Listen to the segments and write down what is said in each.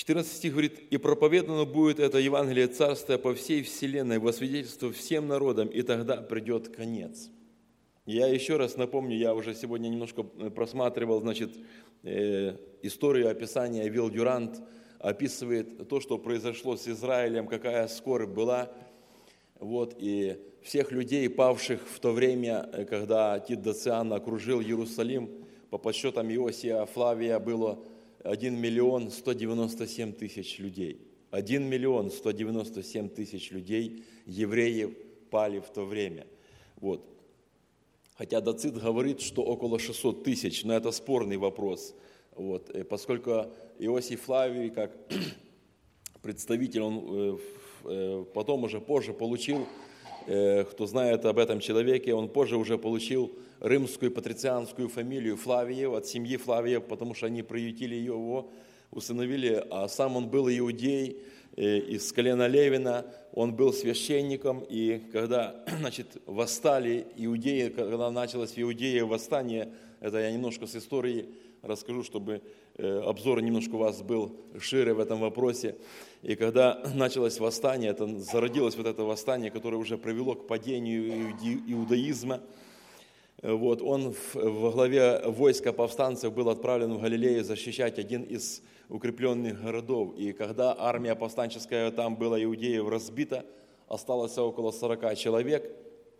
14 стих говорит: «И проповедано будет это Евангелие Царствия по всей вселенной, во свидетельство всем народам, и тогда придет конец». Я еще раз напомню, я уже сегодня немножко просматривал, историю описания. Вилл Дюрант описывает то, что произошло с Израилем, какая скорбь была. И всех людей, павших в то время, когда Тит Доциан окружил Иерусалим, по подсчетам Иосия Флавия было 1 миллион 197 тысяч людей. 1 миллион 197 тысяч людей, евреев, пали в то время. Хотя Доцит говорит, что около 600 тысяч, но это спорный вопрос. Поскольку Иосий Флавий, как представитель, он потом уже позже получил, кто знает об этом человеке, он позже уже получил римскую патрицианскую фамилию Флавиев, от семьи Флавиев, потому что они приютили его, усыновили, а сам он был иудей, из колена Левина, он был священником, и когда, восстали иудеи, когда началось в Иудее восстание, это я немножко с истории расскажу, чтобы обзор немножко у вас был шире в этом вопросе. И когда началось восстание, зародилось это восстание, которое уже привело к падению иудаизма. Он во главе войска повстанцев был отправлен в Галилею защищать один из укрепленных городов. И когда армия повстанческая там была иудеев разбита, осталось около 40 человек.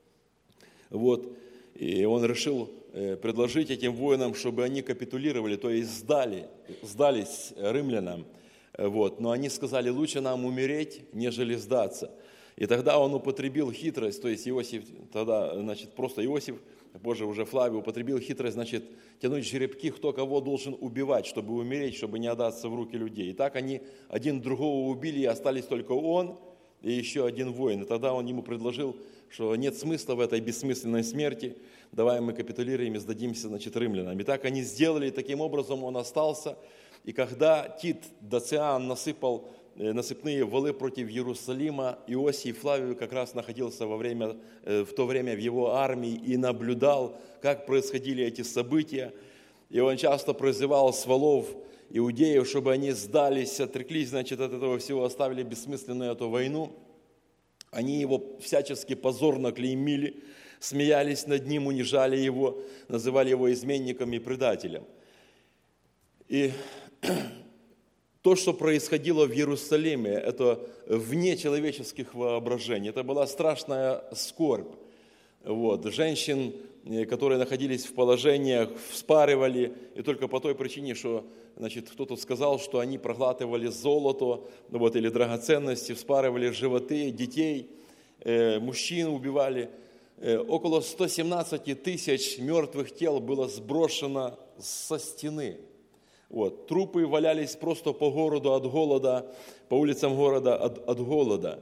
И он решил предложить этим воинам, чтобы они капитулировали, то есть сдались римлянам. Но они сказали: лучше нам умереть, нежели сдаться. И тогда он употребил хитрость, то есть Иосиф, просто Иосиф, позже уже Флавий употребил хитрость, тянуть жеребки, кто кого должен убивать, чтобы умереть, чтобы не отдаться в руки людей. И так они один другого убили, и остались только он и еще один воин. И тогда он ему предложил, что нет смысла в этой бессмысленной смерти, давай мы капитулируем и сдадимся, римлянам. И так они сделали, и таким образом он остался. И когда Тит Доциан насыпал насыпные валы против Иерусалима, Иосий Флавий как раз находился в то время в его армии и наблюдал, как происходили эти события. И он часто призывал с валов иудеев, чтобы они сдались, отреклись, от этого всего, оставили бессмысленную эту войну. Они его всячески позорно клеймили, смеялись над ним, унижали его, называли его изменником и предателем. И то, что происходило в Иерусалиме, это вне человеческих воображений. Это была страшная скорбь. Женщин, которые находились в положениях, вспарывали, и только по той причине, что кто-то сказал, что они проглатывали золото или драгоценности, вспарывали животы детей, мужчин убивали. Около 117 тысяч мертвых тел было сброшено со стены. Трупы валялись просто по городу от голода, по улицам города от голода.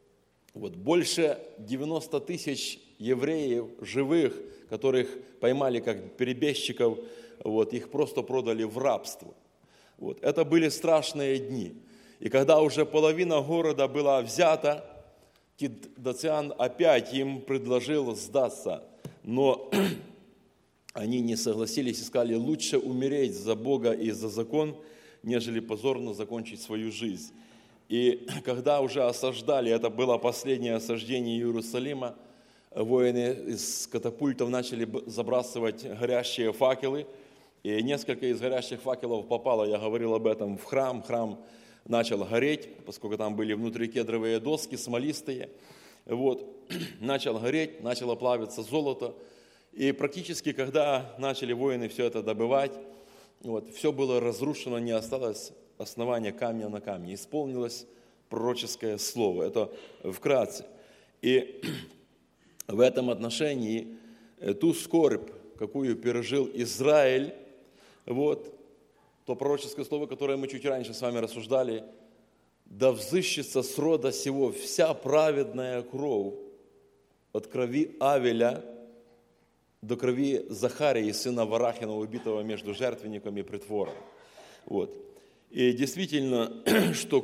Больше 90 тысяч евреев живых, которых поймали как перебежчиков, их просто продали в рабство. Это были страшные дни. И когда уже половина города была взята, Тит Доциан опять им предложил сдаться, но они не согласились и сказали: лучше умереть за Бога и за закон, нежели позорно закончить свою жизнь. И когда уже осаждали, это было последнее осаждение Иерусалима, воины из катапультов начали забрасывать горящие факелы, и несколько из горящих факелов попало, я говорил об этом, в храм. Храм начал гореть, поскольку там были внутри кедровые доски, смолистые. Начал гореть, начало плавиться золото. И практически, когда начали воины все это добывать, все было разрушено, не осталось основания камня на камне. Исполнилось пророческое слово. Это вкратце. И в этом отношении ту скорбь, какую пережил Израиль, то пророческое слово, которое мы чуть раньше с вами рассуждали: «Да взыщется с рода сего вся праведная кровь от крови Авеля до крови Захарии, сына Варахина, убитого между жертвенником и притвором». И действительно, что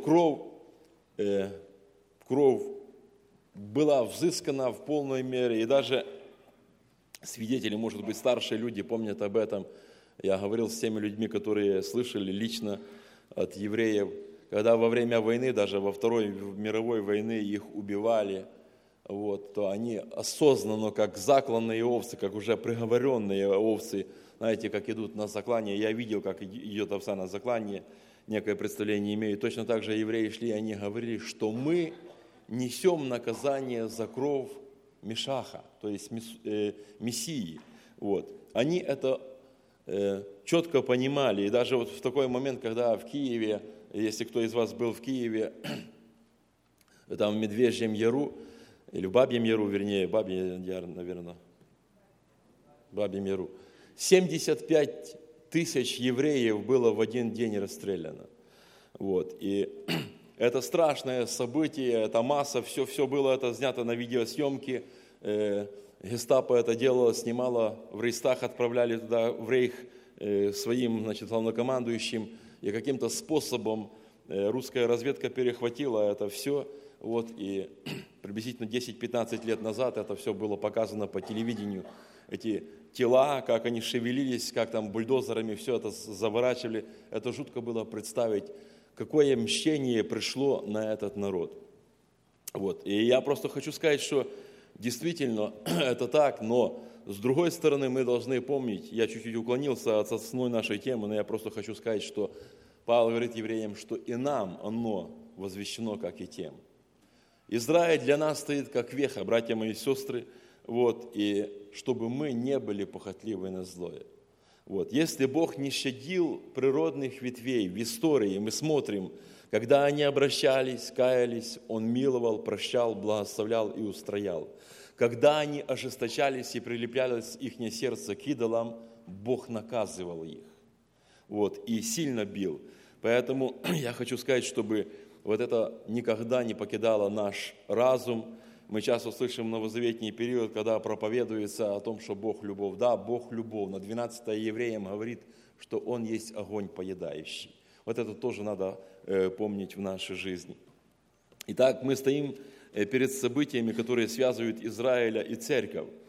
кровь была взыскана в полной мере, и даже свидетели, может быть, старшие люди помнят об этом. Я говорил с теми людьми, которые слышали лично от евреев, когда во время войны, даже во Второй мировой войны их убивали, вот, то они осознанно, как закланные овцы, как уже приговоренные овцы, знаете, как идут на заклание. Я видел, как идет овца на заклание, некое представление имею. Точно так же евреи шли, они говорили, что мы несем наказание за кровь Мешаха, то есть Мессии. Вот. Они это четко понимали. И даже вот в такой момент, когда в Киеве, если кто из вас был в Киеве, там в Медвежьем Яру, или в Бабьем Яру, вернее, Бабьем Яр, наверное, Бабьем Яру, 75 тысяч евреев было в один день расстреляно. Вот. И это страшное событие, это масса, все было это снято на видеосъемки. Гестапо это делало, снимало в Рейхстаг, отправляли туда в Рейх своим, значит, главнокомандующим. И каким-то способом русская разведка перехватила это все. Вот, и приблизительно 10-15 лет назад это все было показано по телевидению. Эти тела, как они шевелились, как там бульдозерами все это заворачивали. Это жутко было представить, какое мщение пришло на этот народ. Вот. И я просто хочу сказать, что действительно это так, но с другой стороны мы должны помнить, я чуть-чуть уклонился от основной нашей темы, но я просто хочу сказать, что Павел говорит евреям, что и нам оно возвещено, как и тем. Израиль для нас стоит как веха, братья мои и сестры, вот, и чтобы мы не были похотливы на злое. Вот. Если Бог не щадил природных ветвей в истории, мы смотрим, когда они обращались, каялись, Он миловал, прощал, благословлял и устроял. Когда они ожесточались и прилеплялось их сердце к идолам, Бог наказывал их, вот, и сильно бил. Поэтому я хочу сказать, чтобы вот это никогда не покидало наш разум. Мы часто слышим новозаветний период, когда проповедуется о том, что Бог любовь. Да, Бог любовь. На 12 евреям говорит, что Он есть огонь поедающий. Вот это тоже надо помнить в нашей жизни. Итак, мы стоим перед событиями, которые связывают Израиля и церковь.